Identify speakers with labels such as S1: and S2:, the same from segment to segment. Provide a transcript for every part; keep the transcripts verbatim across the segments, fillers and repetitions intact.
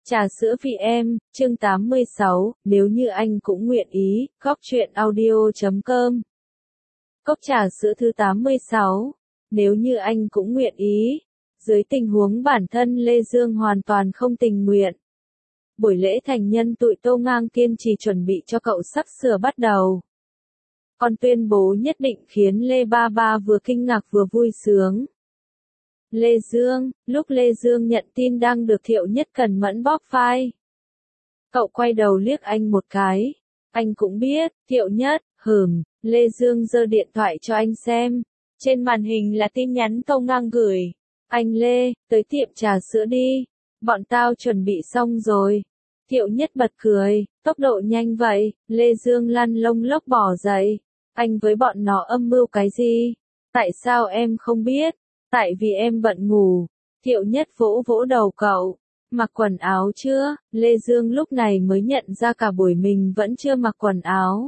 S1: Trà sữa vì em, chương tám mươi sáu, nếu như anh cũng nguyện ý, cóc truyện audio chấm com. Cốc trà sữa thứ tám mươi sáu, nếu như anh cũng nguyện ý. Dưới tình huống bản thân Lê Dương hoàn toàn không tình nguyện. Buổi lễ thành nhân tụi Tô Ngang kiên trì chuẩn bị cho cậu sắp sửa bắt đầu. Còn tuyên bố nhất định khiến Lê Ba Ba vừa kinh ngạc vừa vui sướng. Lê Dương, lúc Lê Dương nhận tin đang được Thiệu Nhất cẩn mẫn bóp vai. Cậu quay đầu liếc anh một cái. Anh cũng biết, Thiệu Nhất, hừm, Lê Dương giơ điện thoại cho anh xem. Trên màn hình là tin nhắn Tô Ngang gửi. Anh Lê, tới tiệm trà sữa đi. Bọn tao chuẩn bị xong rồi. Thiệu Nhất bật cười, tốc độ nhanh vậy. Lê Dương lăn lông lốc bỏ dậy. Anh với bọn nó âm mưu cái gì? Tại sao em không biết? Tại vì em bận ngủ. Thiệu Nhất vỗ vỗ đầu cậu. Mặc quần áo chưa? Lê Dương lúc này mới nhận ra cả buổi mình vẫn chưa mặc quần áo.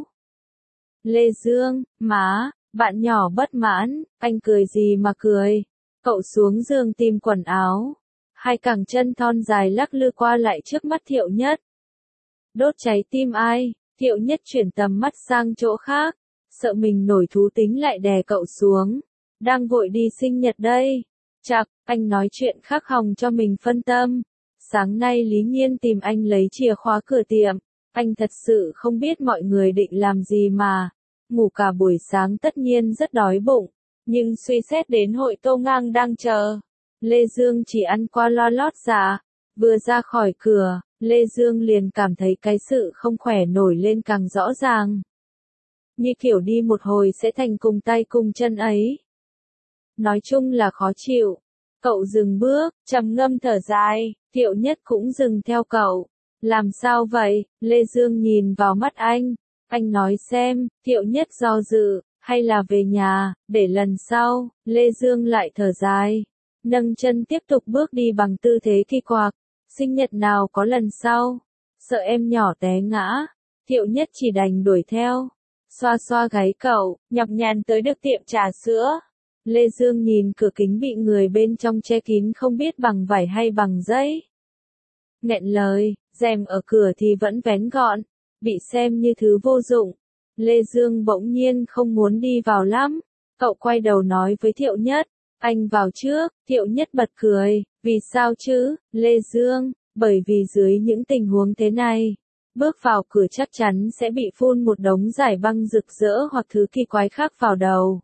S1: Lê Dương, má, bạn nhỏ bất mãn, anh cười gì mà cười. Cậu xuống giường tìm quần áo. Hai cẳng chân thon dài lắc lư qua lại trước mắt Thiệu Nhất. Đốt cháy tim ai? Thiệu Nhất chuyển tầm mắt sang chỗ khác. Sợ mình nổi thú tính lại đè cậu xuống. Đang vội đi sinh nhật đây. Chạc, anh nói chuyện khác hòng cho mình phân tâm. Sáng nay Lý Nhiên tìm anh lấy chìa khóa cửa tiệm. Anh thật sự không biết mọi người định làm gì mà. Ngủ cả buổi sáng tất nhiên rất đói bụng. Nhưng suy xét đến hội Tô Ngang đang chờ. Lê Dương chỉ ăn qua lo lót dạ. Vừa ra khỏi cửa, Lê Dương liền cảm thấy cái sự không khỏe nổi lên càng rõ ràng. Như kiểu đi một hồi sẽ thành cùng tay cùng chân ấy. Nói chung là khó chịu. Cậu dừng bước, trầm ngâm thở dài, Thiệu Nhất cũng dừng theo cậu. Làm sao vậy? Lê Dương nhìn vào mắt anh. Anh nói xem, Thiệu Nhất do dự, hay là về nhà, để lần sau. Lê Dương lại thở dài. Nâng chân tiếp tục bước đi bằng tư thế kỳ quặc. Sinh nhật nào có lần sau? Sợ em nhỏ té ngã. Thiệu Nhất chỉ đành đuổi theo. Xoa xoa gáy cậu, nhọc nhằn tới được tiệm trà sữa. Lê Dương nhìn cửa kính bị người bên trong che kín không biết bằng vải hay bằng giấy. Nghẹn lời, rèm ở cửa thì vẫn vén gọn, bị xem như thứ vô dụng. Lê Dương bỗng nhiên không muốn đi vào lắm. Cậu quay đầu nói với Thiệu Nhất, anh vào trước. Thiệu Nhất bật cười, vì sao chứ, Lê Dương, bởi vì dưới những tình huống thế này, bước vào cửa chắc chắn sẽ bị phun một đống giải băng rực rỡ hoặc thứ kỳ quái khác vào đầu.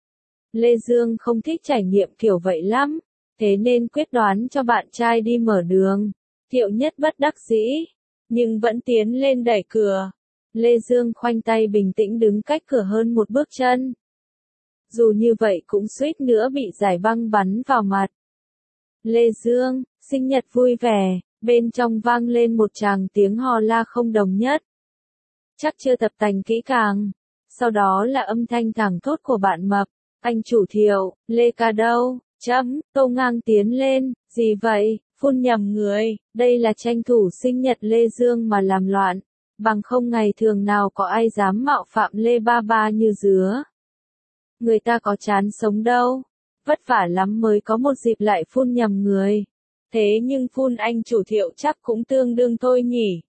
S1: Lê Dương không thích trải nghiệm kiểu vậy lắm, thế nên quyết đoán cho bạn trai đi mở đường. Thiệu Nhất bất đắc dĩ, nhưng vẫn tiến lên đẩy cửa. Lê Dương khoanh tay bình tĩnh đứng cách cửa hơn một bước chân. Dù như vậy cũng suýt nữa bị giải băng bắn vào mặt. Lê Dương, sinh nhật vui vẻ, bên trong vang lên một tràng tiếng hò la không đồng nhất. Chắc chưa tập tành kỹ càng. Sau đó là âm thanh thẳng thốt của bạn mập. Anh chủ Thiệu, Lê ca đâu? Chấm, Tô Ngang tiến lên, gì vậy? Phun nhầm người, đây là tranh thủ sinh nhật Lê Dương mà làm loạn. Bằng không ngày thường nào có ai dám mạo phạm Lê Ba Ba như dứa. Người ta có chán sống đâu. Vất vả lắm mới có một dịp lại phun nhầm người. Thế nhưng phun anh chủ Thiệu chắc cũng tương đương thôi nhỉ.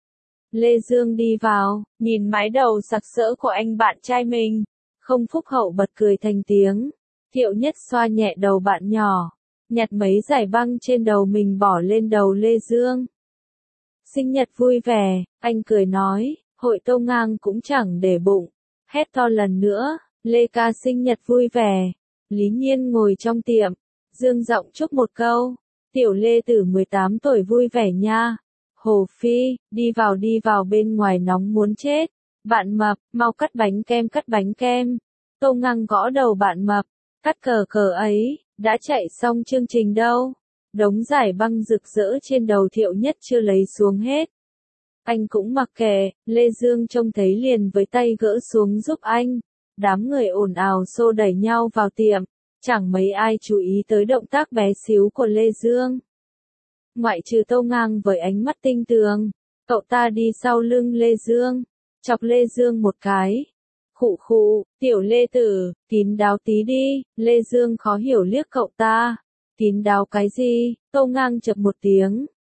S1: Lê Dương đi vào, nhìn mái đầu sặc sỡ của anh bạn trai mình. Không phúc hậu bật cười thành tiếng. Thiệu Nhất xoa nhẹ đầu bạn nhỏ. Nhặt mấy giải băng trên đầu mình bỏ lên đầu Lê Dương. Sinh nhật vui vẻ, anh cười nói, hội Tô Ngang cũng chẳng để bụng. Hét to lần nữa, Lê ca sinh nhật vui vẻ. Lý Nhiên ngồi trong tiệm, dương giọng chúc một câu. Tiểu Lê Tử mười tám tuổi vui vẻ nha. Hồ Phi, đi vào đi vào bên ngoài nóng muốn chết. Bạn mập, mau cắt bánh kem cắt bánh kem. Tô Ngang gõ đầu bạn mập. Cắt cờ cờ ấy, đã chạy xong chương trình đâu. Đống giải băng rực rỡ trên đầu Thiệu Nhất chưa lấy xuống hết. Anh cũng mặc kệ, Lê Dương trông thấy liền với tay gỡ xuống giúp anh. Đám người ồn ào xô đẩy nhau vào tiệm. Chẳng mấy ai chú ý tới động tác bé xíu của Lê Dương. Ngoại trừ Tô Ngang với ánh mắt tinh tường. Cậu ta đi sau lưng Lê Dương. Chọc Lê Dương một cái. Khụ khụ, tiểu Lê Tử, kín đáo tí đi. Lê Dương khó hiểu liếc cậu ta. Kín đáo cái gì? Tô Ngang chập một tiếng.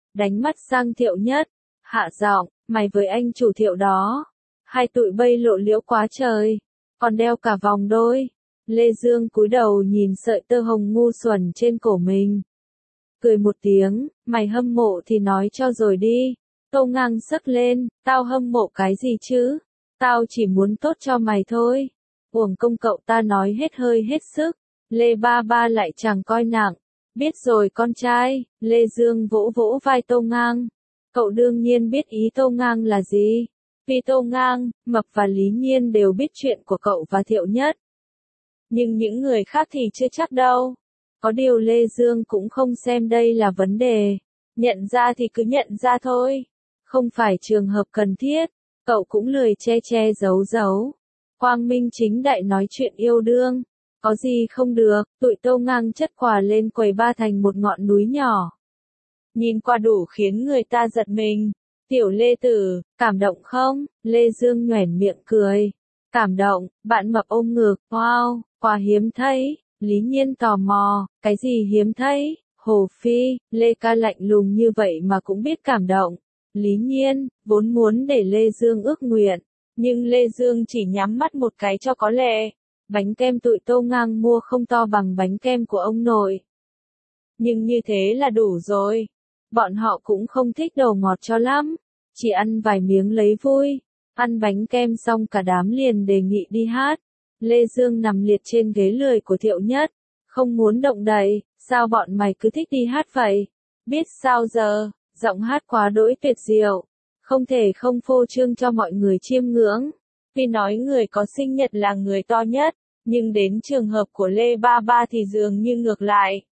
S1: đánh mắt sang Thiệu Nhất, hạ giọng, mày với anh chủ Thiệu đó, hai tụi bay lộ liễu quá trời, còn đeo cả vòng đôi. Lê Dương cúi đầu nhìn sợi tơ hồng ngu xuẩn trên cổ mình. Cười một tiếng, mày hâm mộ thì nói cho rồi đi. Tô Ngang sấc lên, tao hâm mộ cái gì chứ? Tao chỉ muốn tốt cho mày thôi. Uổng công cậu ta nói hết hơi hết sức. Lê Ba Ba lại chẳng coi nặng. Biết rồi con trai, Lê Dương vỗ vỗ vai Tô Ngang. Cậu đương nhiên biết ý Tô Ngang là gì. Vì Tô Ngang, Mập và Lý Nhiên đều biết chuyện của cậu và Thiệu Nhất. Nhưng những người khác thì chưa chắc đâu. Có điều Lê Dương cũng không xem đây là vấn đề. Nhận ra thì cứ nhận ra thôi. Không phải trường hợp cần thiết. Cậu cũng lười che che giấu giấu. Quang minh chính đại nói chuyện yêu đương. Có gì không được, tụi Tô Ngang chất quà lên quầy ba thành một ngọn núi nhỏ. Nhìn qua đủ khiến người ta giật mình. Tiểu Lê Tử, cảm động không? Lê Dương nhoẻn miệng cười. Cảm động, bạn Mập ôm ngực, wow, quà hiếm thấy. Lý Nhiên tò mò, cái gì hiếm thấy? Hồ Phi, Lê ca lạnh lùng như vậy mà cũng biết cảm động. Lý Nhiên, vốn muốn để Lê Dương ước nguyện, nhưng Lê Dương chỉ nhắm mắt một cái cho có lệ. Bánh kem tụi Tô Ngang mua không to bằng bánh kem của ông nội. Nhưng như thế là đủ rồi. Bọn họ cũng không thích đồ ngọt cho lắm, chỉ ăn vài miếng lấy vui. Ăn bánh kem xong cả đám liền đề nghị đi hát. Lê Dương nằm liệt trên ghế lười của Thiệu Nhất, không muốn động đậy. Sao bọn mày cứ thích đi hát vậy? Biết sao giờ, giọng hát quá đỗi tuyệt diệu, không thể không phô trương cho mọi người chiêm ngưỡng. Vì nói người có sinh nhật là người to nhất, nhưng đến trường hợp của Lê Ba Ba thì dường như ngược lại.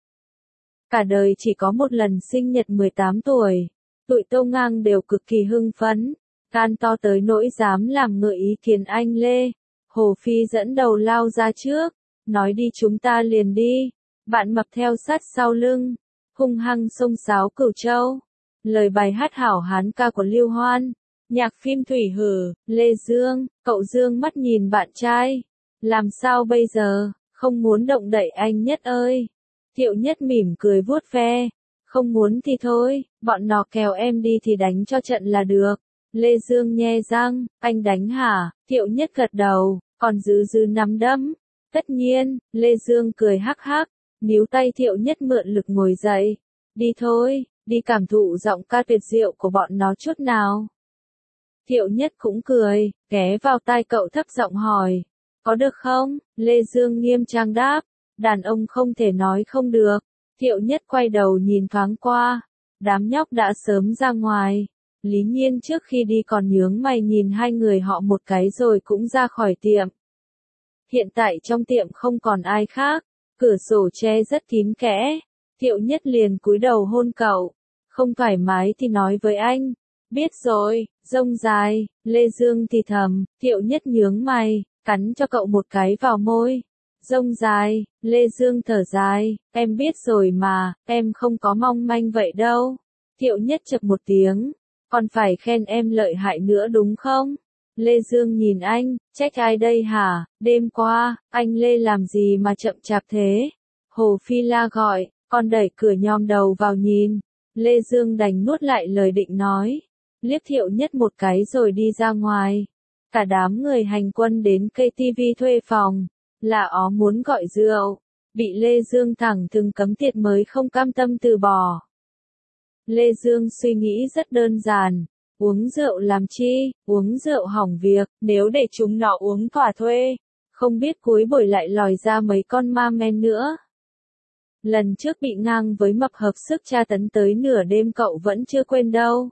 S1: Cả đời chỉ có một lần sinh nhật mười tám tuổi, tụi Tô Ngang đều cực kỳ hưng phấn, can to tới nỗi dám làm ngợi ý kiến anh Lê. Hồ Phi dẫn đầu lao ra trước, nói đi chúng ta liền đi. Bạn Mập theo sát sau lưng, hung hăng xông xáo Cửu Châu. Lời bài hát hảo hán ca của Lưu Hoan, nhạc phim Thủy Hử. Lê Dương, cậu dương mắt nhìn bạn trai. Làm sao bây giờ, không muốn động đậy anh Nhất ơi. Thiệu Nhất mỉm cười vuốt ve. Không muốn thì thôi, bọn nó kéo em đi thì đánh cho trận là được. Lê Dương nhe răng, anh đánh hả? Thiệu Nhất gật đầu, còn dư dư nắm đấm. Tất nhiên, Lê Dương cười hắc hắc, níu tay Thiệu Nhất mượn lực ngồi dậy. Đi thôi, đi cảm thụ giọng ca tuyệt diệu của bọn nó chút nào. Thiệu Nhất cũng cười, ghé vào tai cậu thấp giọng hỏi. Có được không? Lê Dương nghiêm trang đáp. Đàn ông không thể nói không được. Thiệu Nhất quay đầu nhìn thoáng qua. Đám nhóc đã sớm ra ngoài. Lý Nhiên trước khi đi còn nhướng mày nhìn hai người họ một cái rồi cũng ra khỏi tiệm. Hiện tại trong tiệm không còn ai khác. Cửa sổ che rất kín kẽ. Thiệu Nhất liền cúi đầu hôn cậu. Không thoải mái thì nói với anh. Biết rồi, rông dài. Lê Dương thì thầm. Thiệu Nhất nhướng mày, cắn cho cậu một cái vào môi. Rông dài. Lê Dương thở dài. Em biết rồi mà, em không có mong manh vậy đâu. Thiệu Nhất chập một tiếng. Còn phải khen em lợi hại nữa đúng không? Lê Dương nhìn anh, trách ai đây hả? Đêm qua, anh Lê làm gì mà chậm chạp thế? Hồ Phi la gọi, con đẩy cửa nhòm đầu vào nhìn. Lê Dương đành nuốt lại lời định nói. Liếc Thiệu Nhất một cái rồi đi ra ngoài. Cả đám người hành quân đến ca tê vê thuê phòng. Là ó muốn gọi rượu. Bị Lê Dương thẳng thừng cấm tiệt mới không cam tâm từ bỏ. Lê Dương suy nghĩ rất đơn giản. Uống rượu làm chi, uống rượu hỏng việc, nếu để chúng nó uống thỏa thuê. Không biết cuối buổi lại lòi ra mấy con ma men nữa. Lần trước bị Ngang với Mập hợp sức tra tấn tới nửa đêm cậu vẫn chưa quên đâu.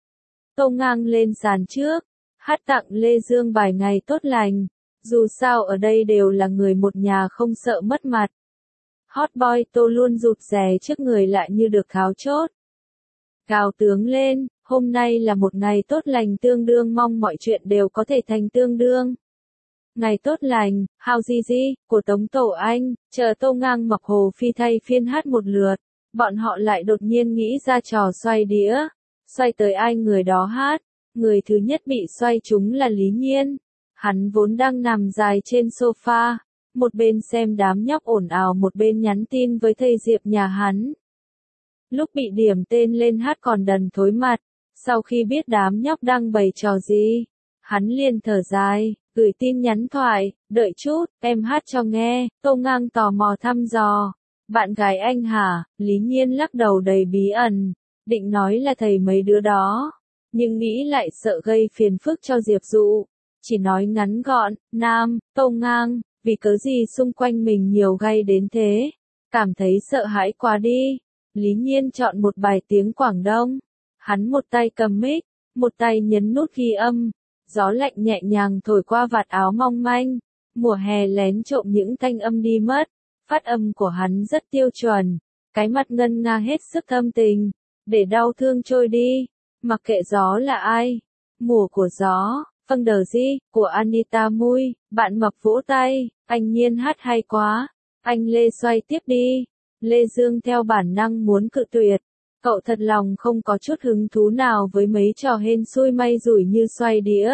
S1: Tô Ngang lên sàn trước, hát tặng Lê Dương bài ngày tốt lành. Dù sao ở đây đều là người một nhà không sợ mất mặt. Hot boy Tô luôn rụt rè trước người lại như được tháo chốt. Gào tướng lên, hôm nay là một ngày tốt lành tương đương mong mọi chuyện đều có thể thành tương đương. Ngày tốt lành, How Gigi, của Tống Tổ Anh, chờ Tô Ngang Mập Hồ Phi thay phiên hát một lượt. Bọn họ lại đột nhiên nghĩ ra trò xoay đĩa. Xoay tới ai người đó hát. Người thứ nhất bị xoay trúng là Lý Nhiên. Hắn vốn đang nằm dài trên sofa. Một bên xem đám nhóc ồn ào một bên nhắn tin với thầy Diệp nhà hắn. Lúc bị điểm tên lên hát còn đần thối mặt, sau khi biết đám nhóc đang bày trò gì, hắn liền thở dài, gửi tin nhắn thoại, đợi chút, em hát cho nghe, Tô Ngang tò mò thăm dò. Bạn gái anh hả? Lý Nhiên lắc đầu đầy bí ẩn, định nói là thầy mấy đứa đó, nhưng nghĩ lại sợ gây phiền phức cho Diệp Dụ, chỉ nói ngắn gọn, nam, Tô Ngang, vì cớ gì xung quanh mình nhiều gay đến thế, cảm thấy sợ hãi quá đi. Lý Nhiên chọn một bài tiếng Quảng Đông, hắn một tay cầm mic, một tay nhấn nút ghi âm, gió lạnh nhẹ nhàng thổi qua vạt áo mong manh, mùa hè lén trộm những thanh âm đi mất, phát âm của hắn rất tiêu chuẩn, cái mặt ngân nga hết sức thâm tình, để đau thương trôi đi, mặc kệ gió là ai, mùa của gió, vâng đờ gì, của Anita Mui, bạn mập vỗ tay, anh Nhiên hát hay quá, anh Lê xoay tiếp đi, Lê Dương theo bản năng muốn cự tuyệt, cậu thật lòng không có chút hứng thú nào với mấy trò hên xui may rủi như xoay đĩa.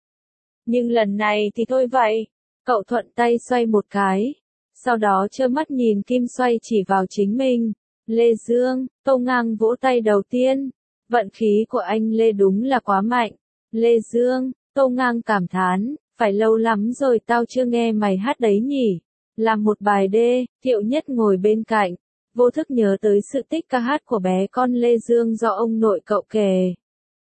S1: Nhưng lần này thì thôi vậy, cậu thuận tay xoay một cái, sau đó trơ mắt nhìn kim xoay chỉ vào chính mình. Lê Dương, Tô Ngang vỗ tay đầu tiên, vận khí của anh Lê đúng là quá mạnh. Lê Dương, Tô Ngang cảm thán, phải lâu lắm rồi tao chưa nghe mày hát đấy nhỉ. Làm một bài đê, Thiệu Nhất ngồi bên cạnh, vô thức nhớ tới sự tích ca hát của bé con Lê Dương do ông nội cậu kể.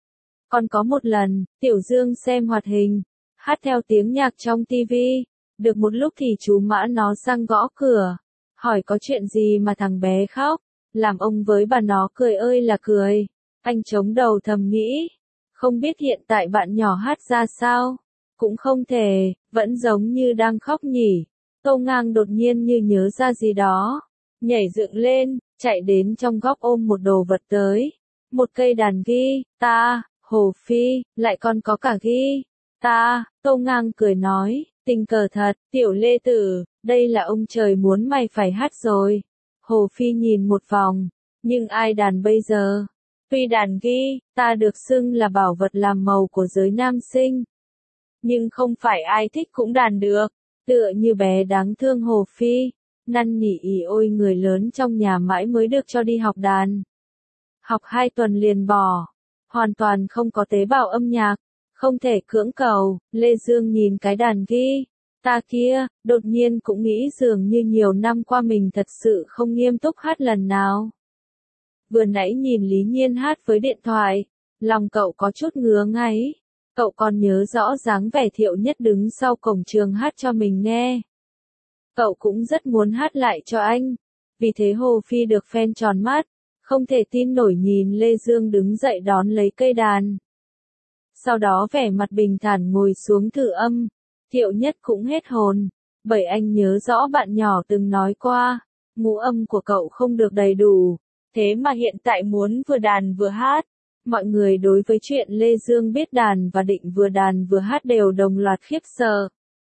S1: Còn có một lần, Tiểu Dương xem hoạt hình, hát theo tiếng nhạc trong tivi, được một lúc thì chú Mã nó sang gõ cửa, hỏi có chuyện gì mà thằng bé khóc, làm ông với bà nó cười ơi là cười. Anh chống đầu thầm nghĩ, không biết hiện tại bạn nhỏ hát ra sao, cũng không thể, vẫn giống như đang khóc nhỉ. Tô Ngang đột nhiên như nhớ ra gì đó, nhảy dựng lên, chạy đến trong góc ôm một đồ vật tới, một cây đàn guitar, Hồ Phi, lại còn có cả guitar. Tô Ngang cười nói, tình cờ thật, Tiểu Lê Tử, đây là ông trời muốn mày phải hát rồi. Hồ Phi nhìn một vòng, nhưng ai đàn bây giờ? Tuy đàn guitar được xưng là bảo vật làm màu của giới nam sinh, nhưng không phải ai thích cũng đàn được. Tựa như bé đáng thương Hồ Phi, năn nỉ ỉ ôi người lớn trong nhà mãi mới được cho đi học đàn. Học hai tuần liền bỏ, hoàn toàn không có tế bào âm nhạc, không thể cưỡng cầu. Lê Dương nhìn cái đàn guitar kia, đột nhiên cũng nghĩ dường như nhiều năm qua mình thật sự không nghiêm túc hát lần nào. Vừa nãy nhìn Lý Nhiên hát với điện thoại, lòng cậu có chút ngứa ngáy. Cậu còn nhớ rõ dáng vẻ Thiệu Nhất đứng sau cổng trường hát cho mình nghe. Cậu cũng rất muốn hát lại cho anh. Vì thế Hồ Phi được phen tròn mắt, không thể tin nổi nhìn Lê Dương đứng dậy đón lấy cây đàn. Sau đó vẻ mặt bình thản ngồi xuống thử âm. Thiệu Nhất cũng hết hồn, bởi anh nhớ rõ bạn nhỏ từng nói qua, ngũ âm của cậu không được đầy đủ, thế mà hiện tại muốn vừa đàn vừa hát. Mọi người đối với chuyện Lê Dương biết đàn và định vừa đàn vừa hát đều đồng loạt khiếp sợ.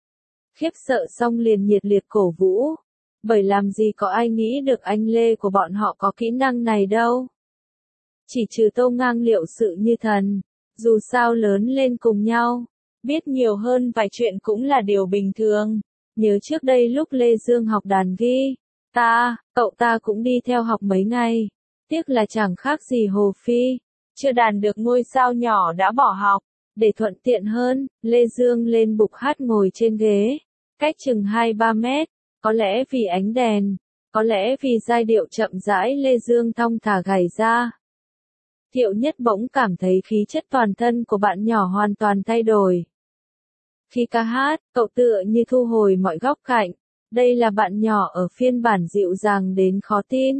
S1: Khiếp sợ xong liền nhiệt liệt cổ vũ, bởi làm gì có ai nghĩ được anh Lê của bọn họ có kỹ năng này đâu. Chỉ trừ Tô Ngang liệu sự như thần, dù sao lớn lên cùng nhau, biết nhiều hơn vài chuyện cũng là điều bình thường. Nhớ trước đây lúc Lê Dương học đàn guitar, cậu ta cũng đi theo học mấy ngày, tiếc là chẳng khác gì Hồ Phi. Chưa đàn được ngôi sao nhỏ đã bỏ học, để thuận tiện hơn, Lê Dương lên bục hát ngồi trên ghế, cách chừng hai ba mét, có lẽ vì ánh đèn, có lẽ vì giai điệu chậm rãi Lê Dương thong thả gảy ra. Thiệu Nhất bỗng cảm thấy khí chất toàn thân của bạn nhỏ hoàn toàn thay đổi. Khi ca hát, cậu tựa như thu hồi mọi góc cạnh, đây là bạn nhỏ ở phiên bản dịu dàng đến khó tin.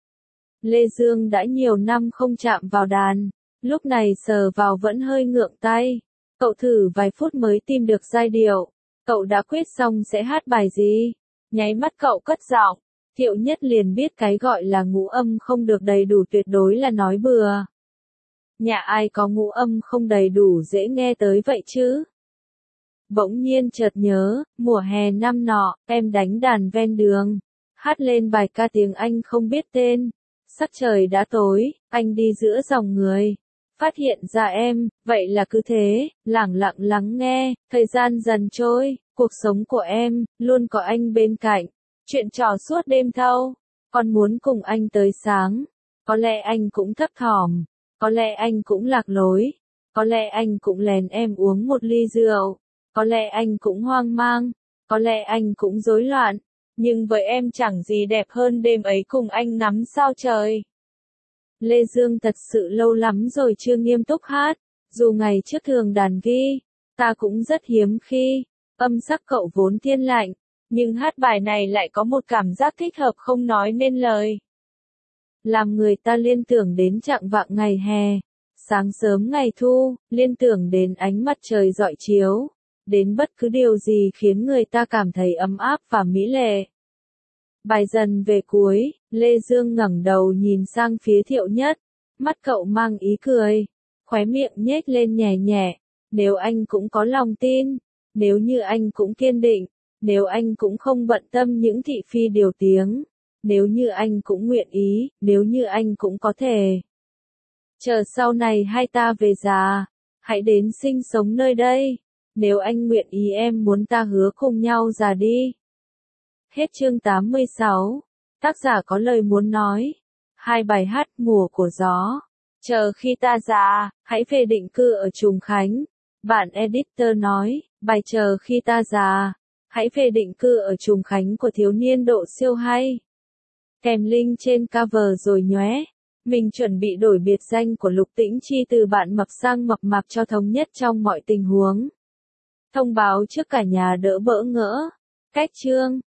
S1: Lê Dương đã nhiều năm không chạm vào đàn, lúc này sờ vào vẫn hơi ngượng tay. Cậu thử vài phút mới tìm được giai điệu. Cậu đã quyết xong sẽ hát bài gì. Nháy mắt cậu cất giọng. Thiệu Nhất liền biết cái gọi là ngũ âm không được đầy đủ tuyệt đối là nói bừa. Nhà ai có ngũ âm không đầy đủ dễ nghe tới vậy chứ? Bỗng nhiên chợt nhớ, mùa hè năm nọ, em đánh đàn ven đường. Hát lên bài ca tiếng Anh không biết tên. Sắc trời đã tối, anh đi giữa dòng người. Phát hiện ra em, vậy là cứ thế, lẳng lặng lắng nghe, thời gian dần trôi, cuộc sống của em, luôn có anh bên cạnh. Chuyện trò suốt đêm thâu, con muốn cùng anh tới sáng. Có lẽ anh cũng thấp thỏm, có lẽ anh cũng lạc lối, có lẽ anh cũng lén em uống một ly rượu, có lẽ anh cũng hoang mang, có lẽ anh cũng rối loạn, nhưng với em chẳng gì đẹp hơn đêm ấy cùng anh ngắm sao trời. Lê Dương thật sự lâu lắm rồi chưa nghiêm túc hát, dù ngày trước thường đàn ghi, ta cũng rất hiếm khi, âm sắc cậu vốn thiên lạnh, nhưng hát bài này lại có một cảm giác thích hợp không nói nên lời. Làm người ta liên tưởng đến trạng vạng ngày hè, sáng sớm ngày thu, liên tưởng đến ánh mặt trời rọi chiếu, đến bất cứ điều gì khiến người ta cảm thấy ấm áp và mỹ lệ. Bài dần về cuối, Lê Dương ngẩng đầu nhìn sang phía Thiệu Nhất, mắt cậu mang ý cười, khóe miệng nhếch lên nhẹ nhẹ, nếu anh cũng có lòng tin, nếu như anh cũng kiên định, nếu anh cũng không bận tâm những thị phi điều tiếng, nếu như anh cũng nguyện ý, nếu như anh cũng có thể. Chờ sau này hai ta về già, hãy đến sinh sống nơi đây, nếu anh nguyện ý em muốn ta hứa cùng nhau già đi. Hết chương tám mươi sáu. Tác giả có lời muốn nói. Hai bài hát Mùa của gió. Chờ khi ta già, hãy về định cư ở Trùng Khánh. Bạn editor nói, bài Chờ khi ta già, hãy về định cư ở Trùng Khánh của thiếu niên độ siêu hay. Kèm link trên cover rồi nhé. Mình chuẩn bị đổi biệt danh của Lục Tĩnh Chi từ bạn mập sang mập mạp cho thống nhất trong mọi tình huống. Thông báo trước cả nhà đỡ bỡ ngỡ. Cách chương